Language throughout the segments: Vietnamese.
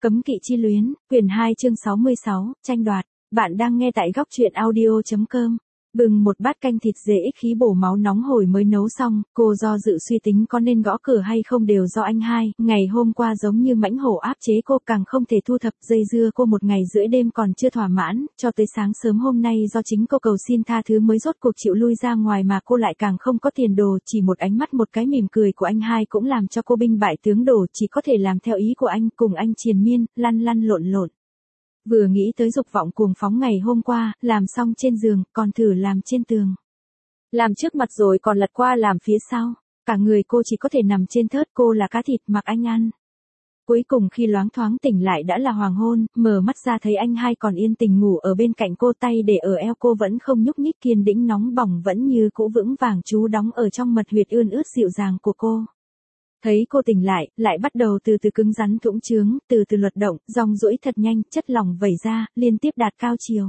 Cấm kỵ chi luyến, quyển 2 chương 66, tranh đoạt. Bạn đang nghe tại góc truyện audio.com. Bưng một bát canh thịt dễ khí bổ máu nóng hổi mới nấu xong, cô do dự suy tính có nên gõ cửa hay không đều do anh hai. Ngày hôm qua giống như mãnh hổ áp chế cô, càng không thể thu thập, dây dưa cô một ngày rưỡi đêm còn chưa thỏa mãn, cho tới sáng sớm hôm nay do chính cô cầu xin tha thứ mới rốt cuộc chịu lui ra ngoài, mà cô lại càng không có tiền đồ. Chỉ một ánh mắt, một cái mỉm cười của anh hai cũng làm cho cô binh bại tướng đổ, chỉ có thể làm theo ý của anh, cùng anh triền miên, lăn lăn lộn lộn. Vừa nghĩ tới dục vọng cuồng phóng ngày hôm qua, làm xong trên giường, còn thử làm trên tường. Làm trước mặt rồi còn lật qua làm phía sau. Cả người cô chỉ có thể nằm trên thớt, cô là cá thịt mặc anh ăn. Cuối cùng khi loáng thoáng tỉnh lại đã là hoàng hôn, mở mắt ra thấy anh hai còn yên tình ngủ ở bên cạnh cô, tay để ở eo cô vẫn không nhúc nhích, kiên đĩnh nóng bỏng vẫn như cũ vững vàng trú đóng ở trong mật huyệt ươn ướt dịu dàng của cô. Thấy cô tỉnh lại bắt đầu từ từ cứng rắn thũng chướng, từ từ luật động, dòng duỗi thật nhanh, chất lỏng vẩy ra, liên tiếp đạt cao chiều.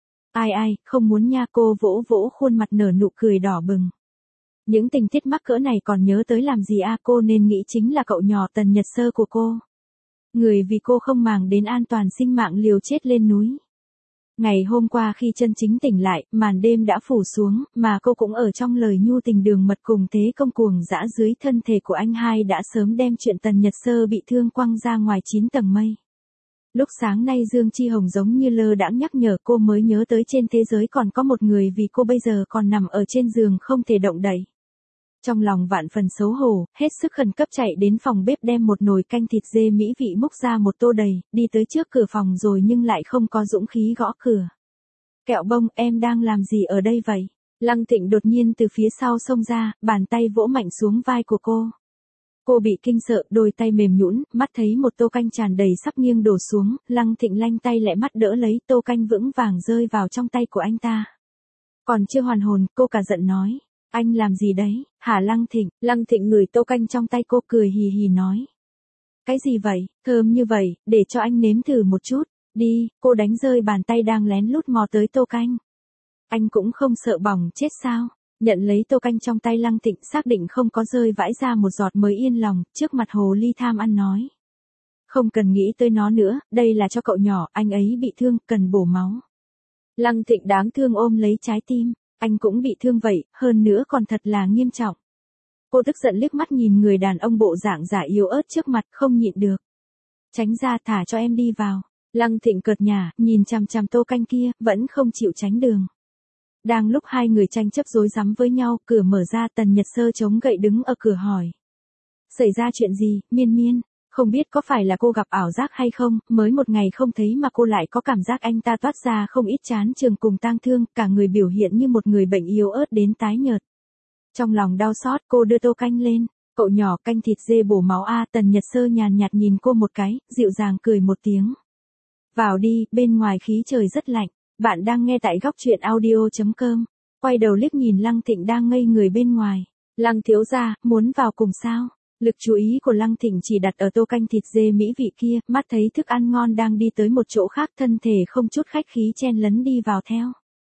Ai, không muốn nha, cô vỗ vỗ khuôn mặt nở nụ cười đỏ bừng. Những tình tiết mắc cỡ này còn nhớ tới làm gì à, cô nên nghĩ chính là cậu nhỏ Tần Nhật Sơ của cô. Người vì cô không màng đến an toàn sinh mạng liều chết lên núi. Ngày hôm qua khi chân chính tỉnh lại, màn đêm đã phủ xuống, mà cô cũng ở trong lời nhu tình đường mật cùng thế công cuồng dã dưới thân thể của anh hai đã sớm đem chuyện Tần Nhật Sơ bị thương quăng ra ngoài 9 tầng mây. Lúc sáng nay Dương Chi Hồng giống như lơ đãng nhắc nhở cô mới nhớ tới trên thế giới còn có một người vì cô bây giờ còn nằm ở trên giường không thể động đậy. Trong lòng vạn phần xấu hổ, hết sức khẩn cấp chạy đến phòng bếp đem một nồi canh thịt dê mỹ vị múc ra một tô đầy, đi tới trước cửa phòng rồi nhưng lại không có dũng khí gõ cửa. Kẹo bông, em đang làm gì ở đây vậy? Lăng Thịnh đột nhiên từ phía sau xông ra, bàn tay vỗ mạnh xuống vai của cô. Cô bị kinh sợ, đôi tay mềm nhũn, mắt thấy một tô canh tràn đầy sắp nghiêng đổ xuống, Lăng Thịnh lanh tay lẹ mắt đỡ lấy, tô canh vững vàng rơi vào trong tay của anh ta. Còn chưa hoàn hồn, cô cả giận nói. Anh làm gì đấy, hả Lăng Thịnh? Lăng Thịnh ngửi tô canh trong tay cô cười hì hì nói. Cái gì vậy, thơm như vậy, để cho anh nếm thử một chút, đi, cô đánh rơi bàn tay đang lén lút mò tới tô canh. Anh cũng không sợ bỏng chết sao? Nhận lấy tô canh trong tay Lăng Thịnh, xác định không có rơi vãi ra một giọt mới yên lòng, trước mặt hồ ly tham ăn nói. Không cần nghĩ tới nó nữa, đây là cho cậu nhỏ, anh ấy bị thương, cần bổ máu. Lăng Thịnh đáng thương ôm lấy trái tim. Anh cũng bị thương vậy, hơn nữa còn thật là nghiêm trọng. Cô tức giận liếc mắt nhìn người đàn ông bộ dạng giả yếu ớt trước mặt, không nhịn được. Tránh ra, thả cho em đi vào. Lăng Thịnh cợt nhả, nhìn chằm chằm tô canh kia, vẫn không chịu tránh đường. Đang lúc hai người tranh chấp rối rắm với nhau, cửa mở ra, Tần Nhật Sơ chống gậy đứng ở cửa hỏi. Xảy ra chuyện gì, Miên Miên? Không biết có phải là cô gặp ảo giác hay không, mới một ngày không thấy mà cô lại có cảm giác anh ta toát ra không ít chán trường cùng tang thương, cả người biểu hiện như một người bệnh yếu ớt đến tái nhợt. Trong lòng đau xót, cô đưa tô canh lên. Cậu nhỏ, canh thịt dê bổ máu a. Tần Nhật Sơ nhàn nhạt nhìn cô một cái, dịu dàng cười một tiếng. Vào đi, bên ngoài khí trời rất lạnh. Bạn đang nghe tại góc truyện audio.com. Quay đầu liếc nhìn Lăng Thịnh đang ngây người bên ngoài. Lăng thiếu gia, muốn vào cùng sao? Lực chú ý của Lăng Thịnh chỉ đặt ở tô canh thịt dê mỹ vị kia, mắt thấy thức ăn ngon đang đi tới một chỗ khác, thân thể không chút khách khí chen lấn đi vào theo.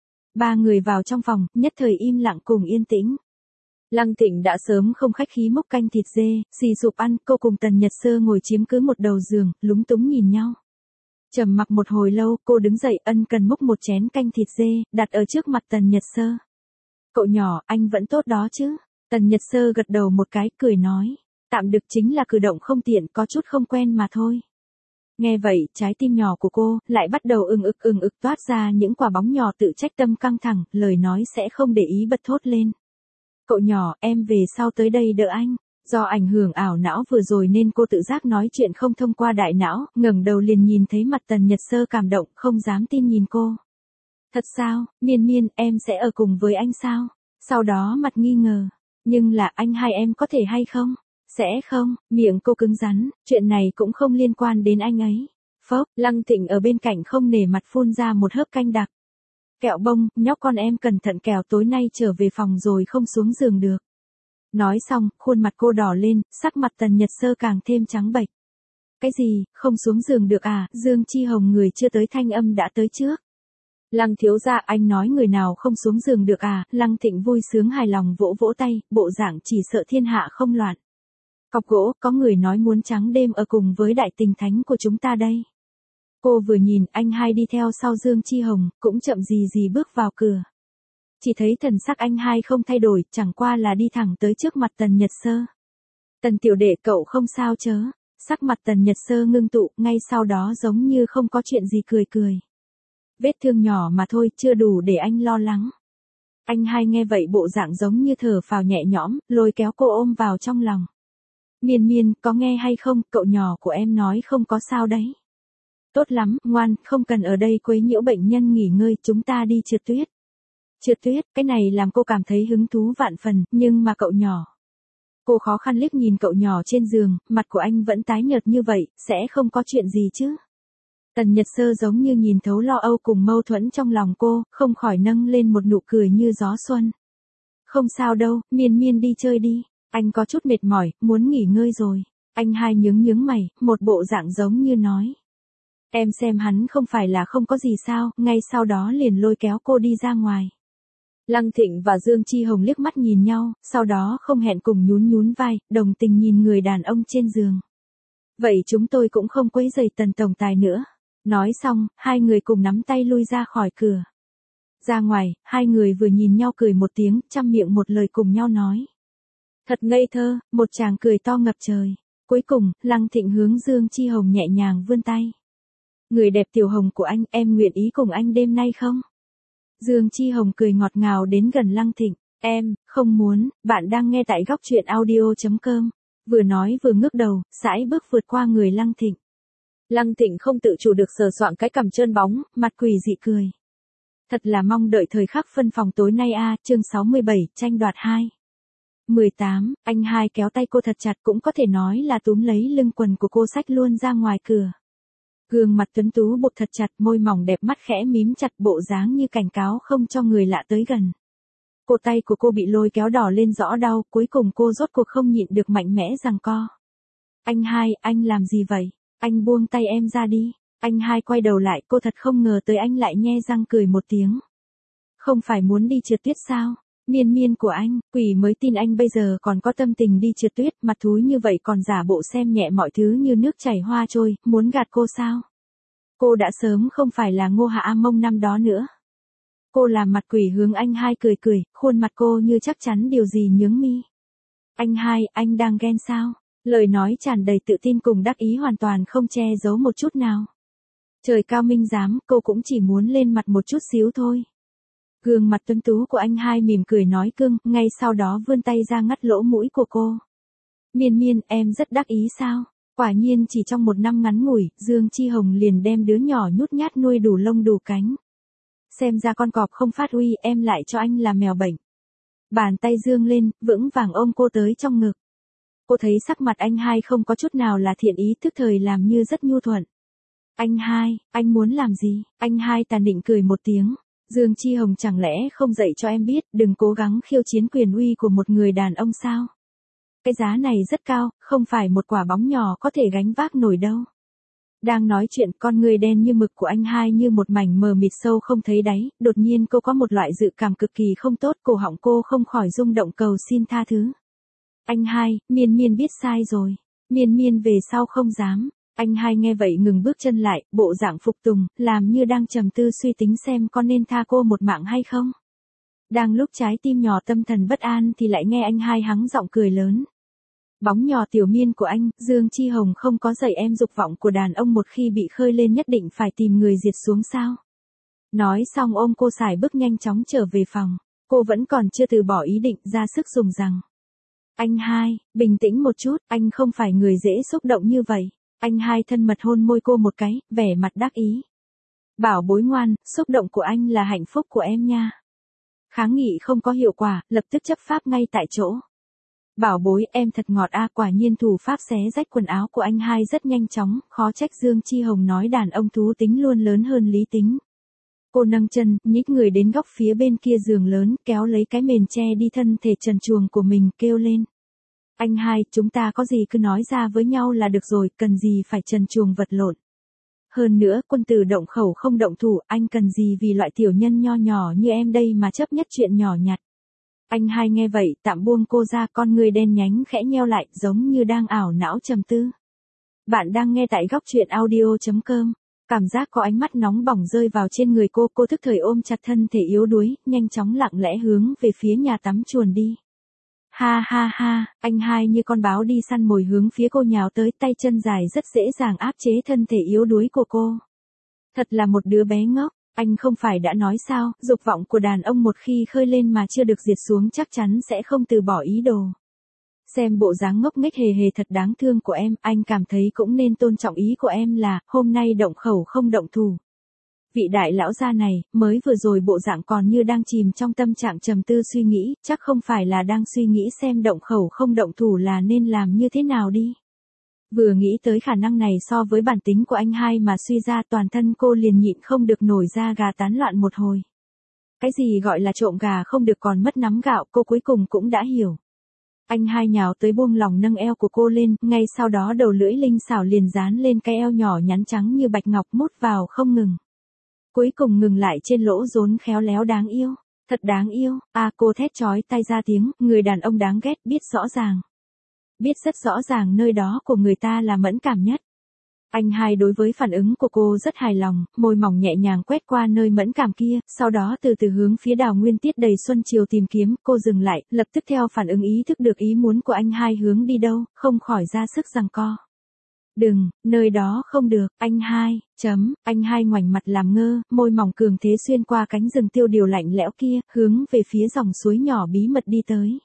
Ba người vào trong phòng, nhất thời im lặng cùng yên tĩnh. Lăng Thịnh đã sớm không khách khí múc canh thịt dê, xì sụp ăn, cô cùng Tần Nhật Sơ ngồi chiếm cứ một đầu giường, lúng túng nhìn nhau. Trầm mặc một hồi lâu, cô đứng dậy ân cần múc một chén canh thịt dê, đặt ở trước mặt Tần Nhật Sơ. Cậu nhỏ, anh vẫn tốt đó chứ? Tần Nhật Sơ gật đầu một cái, cười nói. Tạm được, chính là cử động không tiện, có chút không quen mà thôi. Nghe vậy, trái tim nhỏ của cô lại bắt đầu ừng ực toát ra những quả bóng nhỏ tự trách, tâm căng thẳng, lời nói sẽ không để ý bật thốt lên. Cậu nhỏ, em về sau tới đây đỡ anh. Do ảnh hưởng ảo não vừa rồi nên cô tự giác nói chuyện không thông qua đại não, ngẩng đầu liền nhìn thấy mặt Tần Nhật Sơ cảm động, không dám tin nhìn cô. Thật sao, Miên Miên, em sẽ ở cùng với anh sao? Sau đó mặt nghi ngờ. Nhưng là anh hai em có thể hay không? Sẽ không, miệng cô cứng rắn, chuyện này cũng không liên quan đến anh ấy. Phốc, Lăng Thịnh ở bên cạnh không nể mặt phun ra một hớp canh đặc. Kẹo bông, nhóc con em cẩn thận kẻo tối nay trở về phòng rồi không xuống giường được. Nói xong, khuôn mặt cô đỏ lên, sắc mặt Tần Nhật Sơ càng thêm trắng bệch. Cái gì, không xuống giường được à? Dương Chi Hồng người chưa tới thanh âm đã tới trước. Lăng thiếu gia, anh nói người nào không xuống giường được à? Lăng Thịnh vui sướng hài lòng vỗ vỗ tay, bộ dạng chỉ sợ thiên hạ không loạn. Cọc gỗ, có người nói muốn trắng đêm ở cùng với đại tình thánh của chúng ta đây. Cô vừa nhìn anh hai đi theo sau Dương Chi Hồng, cũng chậm gì gì bước vào cửa. Chỉ thấy thần sắc anh hai không thay đổi, chẳng qua là đi thẳng tới trước mặt Tần Nhật Sơ. Tần tiểu đệ cậu không sao chớ. Sắc mặt Tần Nhật Sơ ngưng tụ, ngay sau đó giống như không có chuyện gì cười cười. Vết thương nhỏ mà thôi, chưa đủ để anh lo lắng. Anh hai nghe vậy bộ dạng giống như thở phào nhẹ nhõm, lôi kéo cô ôm vào trong lòng. Miên Miên, có nghe hay không, cậu nhỏ của em nói không có sao đấy. Tốt lắm, ngoan, không cần ở đây quấy nhiễu bệnh nhân nghỉ ngơi, chúng ta đi trượt tuyết. Trượt tuyết, cái này làm cô cảm thấy hứng thú vạn phần, nhưng mà cậu nhỏ. Cô khó khăn liếc nhìn cậu nhỏ trên giường, mặt của anh vẫn tái nhợt như vậy, sẽ không có chuyện gì chứ. Tần Nhật Sơ giống như nhìn thấu lo âu cùng mâu thuẫn trong lòng cô, không khỏi nâng lên một nụ cười như gió xuân. Không sao đâu, Miên Miên đi chơi đi, anh có chút mệt mỏi, muốn nghỉ ngơi rồi. Anh hai nhướng mày, một bộ dạng giống như nói. Em xem hắn không phải là không có gì sao, ngay sau đó liền lôi kéo cô đi ra ngoài. Lăng Thịnh và Dương Chi Hồng liếc mắt nhìn nhau, sau đó không hẹn cùng nhún vai, đồng tình nhìn người đàn ông trên giường. Vậy chúng tôi cũng không quấy rầy Tần tổng tài nữa. Nói xong, hai người cùng nắm tay lui ra khỏi cửa. Ra ngoài, hai người vừa nhìn nhau cười một tiếng, trăm miệng một lời cùng nhau nói. Thật ngây thơ, một tràng cười to ngập trời. Cuối cùng, Lăng Thịnh hướng Dương Chi Hồng nhẹ nhàng vươn tay. Người đẹp tiểu hồng của anh, em nguyện ý cùng anh đêm nay không? Dương Chi Hồng cười ngọt ngào đến gần Lăng Thịnh. Em, không muốn, bạn đang nghe tại góc truyện audio.com. Vừa nói vừa ngước đầu, sải bước vượt qua người Lăng Thịnh. Lăng Thịnh không tự chủ được sờ soạng cái cằm trơn bóng, mặt quỷ dị cười. Thật là mong đợi thời khắc phân phòng tối nay a, chương 67, tranh đoạt 2. 18, anh hai kéo tay cô thật chặt cũng có thể nói là túm lấy lưng quần của cô xách luôn ra ngoài cửa. Gương mặt tuấn tú buộc thật chặt, môi mỏng đẹp mắt khẽ mím chặt, bộ dáng như cảnh cáo không cho người lạ tới gần. Cổ tay của cô bị lôi kéo đỏ lên rõ đau, cuối cùng cô rốt cuộc không nhịn được mạnh mẽ giằng co. Anh hai, anh làm gì vậy? Anh buông tay em ra đi. Anh hai quay đầu lại, cô thật không ngờ tới anh lại nhe răng cười một tiếng. Không phải muốn đi trượt tuyết sao? Miên Miên của anh, quỷ mới tin anh bây giờ còn có tâm tình đi trượt tuyết, mặt thúi như vậy còn giả bộ xem nhẹ mọi thứ như nước chảy hoa trôi, muốn gạt cô sao? Cô đã sớm không phải là Ngô Hạ A Mông năm đó nữa. Cô làm mặt quỷ hướng anh hai cười cười, khuôn mặt cô như chắc chắn điều gì nhướng mi. Anh hai, anh đang ghen sao? Lời nói tràn đầy tự tin cùng đắc ý hoàn toàn không che giấu một chút nào. Trời cao minh giám, cô cũng chỉ muốn lên mặt một chút xíu thôi. Gương mặt tuấn tú của anh hai mỉm cười nói cưng, ngay sau đó vươn tay ra ngắt lỗ mũi của cô. Miên Miên, em rất đắc ý sao? Quả nhiên chỉ trong một năm ngắn ngủi, Dương Chi Hồng liền đem đứa nhỏ nhút nhát nuôi đủ lông đủ cánh. Xem ra con cọp không phát uy, em lại cho anh là mèo bệnh. Bàn tay dương lên, vững vàng ôm cô tới trong ngực. Cô thấy sắc mặt anh hai không có chút nào là thiện ý, tức thời làm như rất nhu thuận. Anh hai, anh muốn làm gì? Anh hai tàn định cười một tiếng. Dương Chi Hồng chẳng lẽ không dạy cho em biết, đừng cố gắng khiêu chiến quyền uy của một người đàn ông sao? Cái giá này rất cao, không phải một quả bóng nhỏ có thể gánh vác nổi đâu. Đang nói chuyện, con người đen như mực của anh hai như một mảnh mờ mịt sâu không thấy đáy, đột nhiên cô có một loại dự cảm cực kỳ không tốt, cổ họng cô không khỏi rung động cầu xin tha thứ. Anh hai, Miên Miên biết sai rồi. Miên Miên về sau không dám. Anh hai nghe vậy ngừng bước chân lại, bộ dạng phục tùng, làm như đang trầm tư suy tính xem có nên tha cô một mạng hay không. Đang lúc trái tim nhỏ tâm thần bất an thì lại nghe anh hai hắng giọng cười lớn. Bóng nhỏ tiểu Miên của anh, Dương Chi Hồng không có dạy em dục vọng của đàn ông một khi bị khơi lên nhất định phải tìm người diệt xuống sao. Nói xong ôm cô sải bước nhanh chóng trở về phòng, cô vẫn còn chưa từ bỏ ý định ra sức dùng rằng. Anh hai, bình tĩnh một chút, anh không phải người dễ xúc động như vậy. Anh hai thân mật hôn môi cô một cái, vẻ mặt đắc ý. Bảo bối ngoan, xúc động của anh là hạnh phúc của em nha. Kháng nghị không có hiệu quả, lập tức chấp pháp ngay tại chỗ. Bảo bối, em thật ngọt a, quả nhiên thủ pháp xé rách quần áo của anh hai rất nhanh chóng, khó trách Dương Chi Hồng nói đàn ông thú tính luôn lớn hơn lý tính. Cô nâng chân, nhích người đến góc phía bên kia giường lớn, kéo lấy cái mền che đi thân thể trần truồng của mình, kêu lên. Anh hai, chúng ta có gì cứ nói ra với nhau là được rồi, cần gì phải trần truồng vật lộn. Hơn nữa, quân tử động khẩu không động thủ, anh cần gì vì loại tiểu nhân nho nhỏ như em đây mà chấp nhất chuyện nhỏ nhặt. Anh hai nghe vậy, tạm buông cô ra, con người đen nhánh khẽ nheo lại, giống như đang ảo não trầm tư. Bạn đang nghe tại góc truyện audio.com. Cảm giác có ánh mắt nóng bỏng rơi vào trên người cô thức thời ôm chặt thân thể yếu đuối, nhanh chóng lặng lẽ hướng về phía nhà tắm chuồn đi. Ha ha ha, anh hai như con báo đi săn mồi hướng phía cô nhào tới, tay chân dài rất dễ dàng áp chế thân thể yếu đuối của cô. Thật là một đứa bé ngốc, anh không phải đã nói sao, dục vọng của đàn ông một khi khơi lên mà chưa được diệt xuống chắc chắn sẽ không từ bỏ ý đồ. Xem bộ dáng ngốc nghếch hề hề thật đáng thương của em, anh cảm thấy cũng nên tôn trọng ý của em là, hôm nay động khẩu không động thủ. Vị đại lão gia này, mới vừa rồi bộ dạng còn như đang chìm trong tâm trạng trầm tư suy nghĩ, chắc không phải là đang suy nghĩ xem động khẩu không động thủ là nên làm như thế nào đi. Vừa nghĩ tới khả năng này so với bản tính của anh hai mà suy ra toàn thân cô liền nhịn không được nổi da gà tán loạn một hồi. Cái gì gọi là trộm gà không được còn mất nắm gạo, cô cuối cùng cũng đã hiểu. Anh hai nhào tới buông lòng nâng eo của cô lên, ngay sau đó đầu lưỡi linh xảo liền dán lên cái eo nhỏ nhắn trắng như bạch ngọc mút vào không ngừng. Cuối cùng ngừng lại trên lỗ rốn khéo léo đáng yêu. Thật đáng yêu, cô thét chói tai ra tiếng, người đàn ông đáng ghét biết rõ ràng. Biết rất rõ ràng nơi đó của người ta là mẫn cảm nhất. Anh hai đối với phản ứng của cô rất hài lòng, môi mỏng nhẹ nhàng quét qua nơi mẫn cảm kia, sau đó từ từ hướng phía Đào Nguyên Tiết đầy xuân chiều tìm kiếm, cô dừng lại, lập tức theo phản ứng ý thức được ý muốn của anh hai hướng đi đâu, không khỏi ra sức giằng co. Đừng, nơi đó không được, anh hai, anh hai ngoảnh mặt làm ngơ, môi mỏng cường thế xuyên qua cánh rừng tiêu điều lạnh lẽo kia, hướng về phía dòng suối nhỏ bí mật đi tới.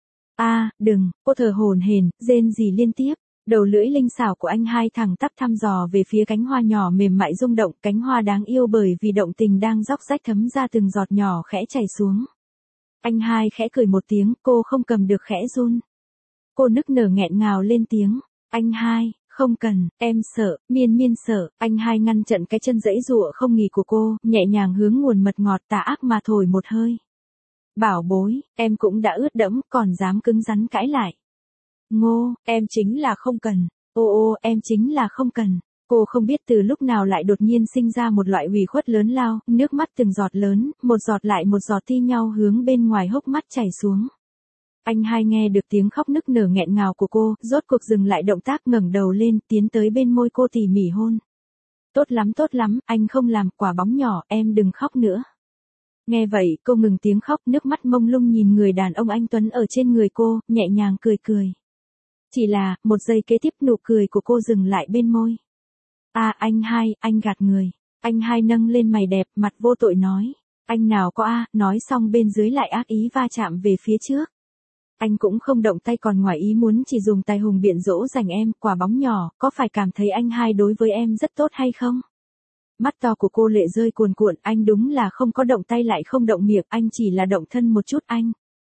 Đừng, cô thở hổn hển, rên rỉ liên tiếp. Đầu lưỡi linh xảo của anh hai thẳng tắp thăm dò về phía cánh hoa nhỏ mềm mại rung động, cánh hoa đáng yêu bởi vì động tình đang róc rách thấm ra từng giọt nhỏ khẽ chảy xuống. Anh hai khẽ cười một tiếng, cô không cầm được khẽ run. Cô nức nở nghẹn ngào lên tiếng, anh hai, không cần, em sợ, miên sợ, anh hai ngăn chặn cái chân giãy giụa không nghỉ của cô, nhẹ nhàng hướng nguồn mật ngọt tà ác mà thổi một hơi. Bảo bối, em cũng đã ướt đẫm, còn dám cứng rắn cãi lại. Ngô, em chính là không cần. Em chính là không cần. Cô không biết từ lúc nào lại đột nhiên sinh ra một loại ủy khuất lớn lao, nước mắt từng giọt lớn, một giọt lại một giọt thi nhau hướng bên ngoài hốc mắt chảy xuống. Anh hai nghe được tiếng khóc nức nở nghẹn ngào của cô, rốt cuộc dừng lại động tác ngẩng đầu lên, tiến tới bên môi cô tỉ mỉ hôn. Tốt lắm, anh không làm, quả bóng nhỏ, em đừng khóc nữa. Nghe vậy, cô ngừng tiếng khóc, nước mắt mông lung nhìn người đàn ông anh tuấn ở trên người cô, nhẹ nhàng cười. Chỉ là, một giây kế tiếp nụ cười của cô dừng lại bên môi. Anh hai, anh gạt người. Anh hai nâng lên mày đẹp, mặt vô tội nói. Anh nào có nói xong bên dưới lại ác ý va chạm về phía trước. Anh cũng không động tay còn ngoài ý muốn chỉ dùng tay hùng biện dỗ dành em, quả bóng nhỏ, có phải cảm thấy anh hai đối với em rất tốt hay không? Mắt to của cô lệ rơi cuồn cuộn, anh đúng là không có động tay lại không động miệng, anh chỉ là động thân một chút anh.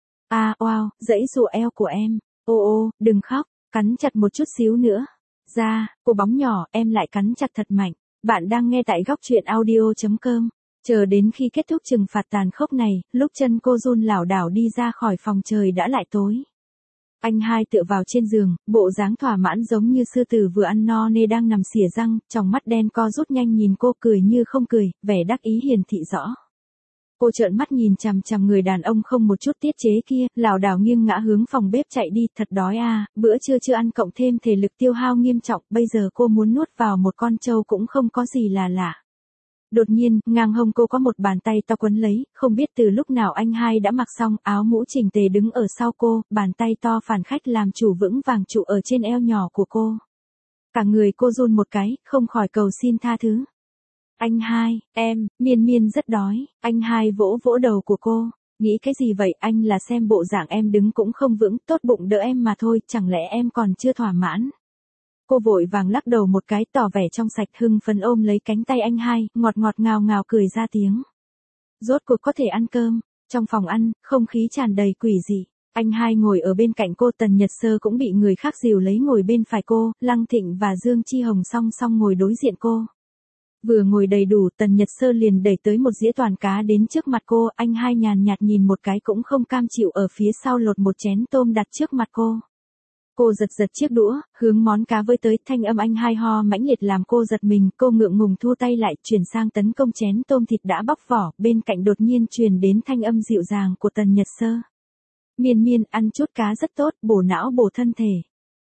Wow, dãy dụa eo của em. Đừng khóc, cắn chặt một chút xíu nữa. Cô bóng nhỏ, em lại cắn chặt thật mạnh. Bạn đang nghe tại góc truyện audio.com. Chờ đến khi kết thúc trừng phạt tàn khốc này, lúc chân cô run lảo đảo đi ra khỏi phòng trời đã lại tối. Anh hai tựa vào trên giường, bộ dáng thỏa mãn giống như sư tử vừa ăn no nê đang nằm xỉa răng, tròng mắt đen co rút nhanh nhìn cô cười như không cười, vẻ đắc ý hiển thị rõ. Cô trợn mắt nhìn chằm chằm người đàn ông không một chút tiết chế kia, lảo đảo nghiêng ngã hướng phòng bếp chạy đi, thật đói bữa trưa chưa ăn cộng thêm thể lực tiêu hao nghiêm trọng, bây giờ cô muốn nuốt vào một con trâu cũng không có gì là lạ. Đột nhiên, ngang hông cô có một bàn tay to quấn lấy, không biết từ lúc nào anh hai đã mặc xong áo mũ chỉnh tề đứng ở sau cô, bàn tay to phản khách làm chủ vững vàng trụ ở trên eo nhỏ của cô. Cả người cô run một cái, không khỏi cầu xin tha thứ. Anh hai, miên rất đói, anh hai vỗ vỗ đầu của cô, nghĩ cái gì vậy, anh là xem bộ dạng em đứng cũng không vững, tốt bụng đỡ em mà thôi, chẳng lẽ em còn chưa thỏa mãn. Cô vội vàng lắc đầu một cái tỏ vẻ trong sạch hưng phấn ôm lấy cánh tay anh hai, ngọt ngào ngào cười ra tiếng. Rốt cuộc có thể ăn cơm, trong phòng ăn, không khí tràn đầy quỷ dị. Anh hai ngồi ở bên cạnh cô, Tần Nhật Sơ cũng bị người khác dìu lấy ngồi bên phải cô, Lăng Thịnh và Dương Chi Hồng song song ngồi đối diện cô. Vừa ngồi đầy đủ, Tần Nhật Sơ liền đẩy tới một dĩa toàn cá đến trước mặt cô, anh hai nhàn nhạt nhìn một cái cũng không cam chịu ở phía sau lột một chén tôm đặt trước mặt cô. Cô giật chiếc đũa, hướng món cá với tới, thanh âm anh hai ho mãnh liệt làm cô giật mình, cô ngượng ngùng thu tay lại, chuyển sang tấn công chén tôm thịt đã bóc vỏ, bên cạnh đột nhiên truyền đến thanh âm dịu dàng của Tần Nhật Sơ. Miên miên, ăn chút cá rất tốt, bổ não bổ thân thể.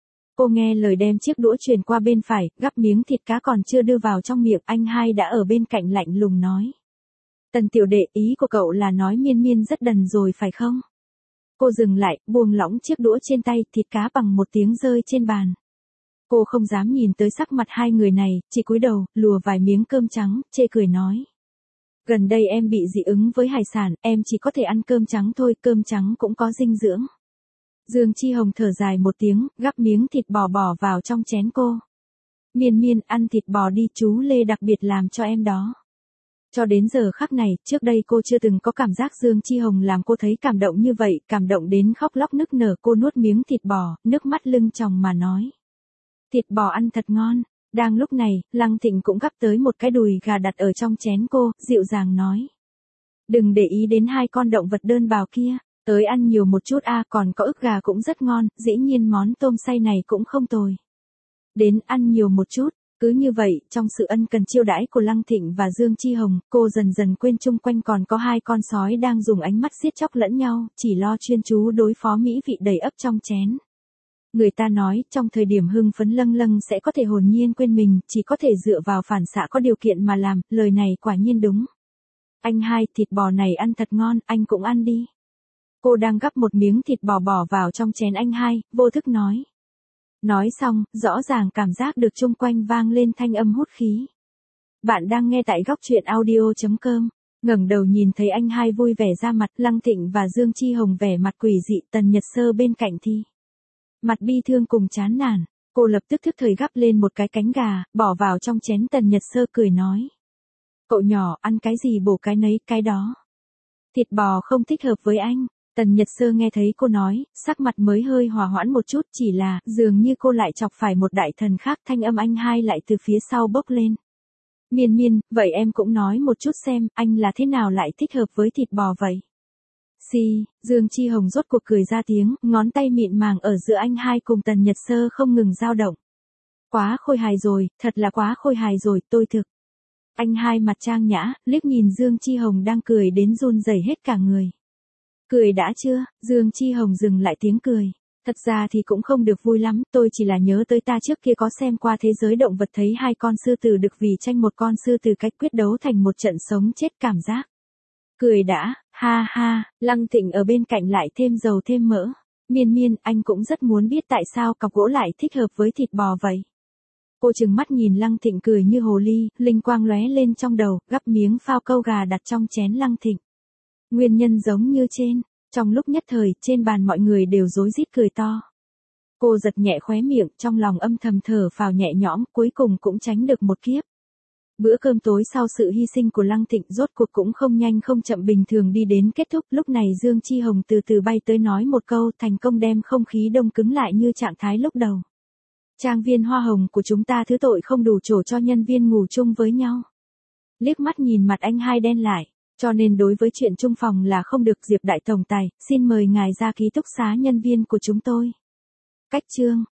Cô nghe lời đem chiếc đũa truyền qua bên phải, gắp miếng thịt cá còn chưa đưa vào trong miệng, anh hai đã ở bên cạnh lạnh lùng nói. Tần tiểu đệ, ý của cậu là nói miên miên rất đần rồi phải không? Cô dừng lại, buông lỏng chiếc đũa trên tay, thịt cá bằng một tiếng rơi trên bàn. Cô không dám nhìn tới sắc mặt hai người này, chỉ cúi đầu, lùa vài miếng cơm trắng, chê cười nói. Gần đây em bị dị ứng với hải sản, em chỉ có thể ăn cơm trắng thôi, cơm trắng cũng có dinh dưỡng. Dương Chi Hồng thở dài một tiếng, gắp miếng thịt bò bỏ vào trong chén cô. Miên miên, ăn thịt bò đi, chú Lê đặc biệt làm cho em đó. Cho đến giờ khắc này, trước đây cô chưa từng có cảm giác Dương Chi Hồng làm cô thấy cảm động như vậy, cảm động đến khóc lóc nức nở. Cô nuốt miếng thịt bò, nước mắt lưng tròng mà nói. Thịt bò ăn thật ngon. Đang lúc này, Lăng Thịnh cũng gắp tới một cái đùi gà đặt ở trong chén cô, dịu dàng nói. Đừng để ý đến hai con động vật đơn bào kia, tới ăn nhiều một chút còn có ức gà cũng rất ngon, dĩ nhiên món tôm xay này cũng không tồi. Đến ăn nhiều một chút. Cứ như vậy, trong sự ân cần chiêu đãi của Lăng Thịnh và Dương Chi Hồng, cô dần dần quên chung quanh còn có hai con sói đang dùng ánh mắt giết chóc lẫn nhau, chỉ lo chuyên chú đối phó mỹ vị đầy ắp trong chén. Người ta nói, trong thời điểm hưng phấn lâng lâng sẽ có thể hồn nhiên quên mình, chỉ có thể dựa vào phản xạ có điều kiện mà làm, lời này quả nhiên đúng. Anh hai, thịt bò này ăn thật ngon, anh cũng ăn đi. Cô đang gắp một miếng thịt bò bỏ vào trong chén anh hai, vô thức nói. Nói xong, rõ ràng cảm giác được chung quanh vang lên thanh âm hút khí. Bạn đang nghe tại góc truyện audio.com. Ngẩng đầu nhìn thấy anh hai vui vẻ ra mặt, Lăng Thịnh và Dương Chi Hồng vẻ mặt quỷ dị, Tần Nhật Sơ bên cạnh thì mặt bi thương cùng chán nản. Cô lập tức thức thời gắp lên một cái cánh gà, bỏ vào trong chén. Tần Nhật Sơ cười nói. Cậu nhỏ, ăn cái gì bổ cái nấy, cái đó. Thịt bò không thích hợp với anh. Tần Nhật Sơ nghe thấy cô nói, sắc mặt mới hơi hòa hoãn một chút, chỉ là, dường như cô lại chọc phải một đại thần khác, thanh âm anh hai lại từ phía sau bốc lên. Miên miên, vậy em cũng nói một chút xem, anh là thế nào lại thích hợp với thịt bò vậy? Dương Chi Hồng rốt cuộc cười ra tiếng, ngón tay mịn màng ở giữa anh hai cùng Tần Nhật Sơ không ngừng dao động. Quá khôi hài rồi, thật là quá khôi hài rồi, tôi thực. Anh hai mặt trang nhã, liếc nhìn Dương Chi Hồng đang cười đến run rẩy hết cả người. Cười đã chưa? Dương Chi Hồng dừng lại tiếng cười. Thật ra thì cũng không được vui lắm, tôi chỉ là nhớ tới ta trước kia có xem qua thế giới động vật thấy hai con sư tử đực vì tranh một con sư tử cách quyết đấu thành một trận sống chết cảm giác. Cười đã, ha ha, Lăng Thịnh ở bên cạnh lại thêm dầu thêm mỡ. Miên miên, anh cũng rất muốn biết tại sao cọc gỗ lại thích hợp với thịt bò vậy. Cô trừng mắt nhìn Lăng Thịnh cười như hồ ly, linh quang lóe lên trong đầu, gắp miếng phao câu gà đặt trong chén Lăng Thịnh. Nguyên nhân giống như trên, trong lúc nhất thời, trên bàn mọi người đều rối rít cười to. Cô giật nhẹ khóe miệng, trong lòng âm thầm thở phào nhẹ nhõm, cuối cùng cũng tránh được một kiếp. Bữa cơm tối sau sự hy sinh của Lăng Thịnh rốt cuộc cũng không nhanh không chậm bình thường đi đến kết thúc. Lúc này Dương Chi Hồng từ từ bay tới nói một câu, thành công đem không khí đông cứng lại như trạng thái lúc đầu. Trang viên Hoa Hồng của chúng ta thứ tội không đủ chỗ cho nhân viên ngủ chung với nhau. Liếc mắt nhìn mặt anh hai đen lại. Cho nên đối với chuyện chung phòng là không được. Diệp đại tổng tài, xin mời ngài ra ký túc xá nhân viên của chúng tôi. Cách chương.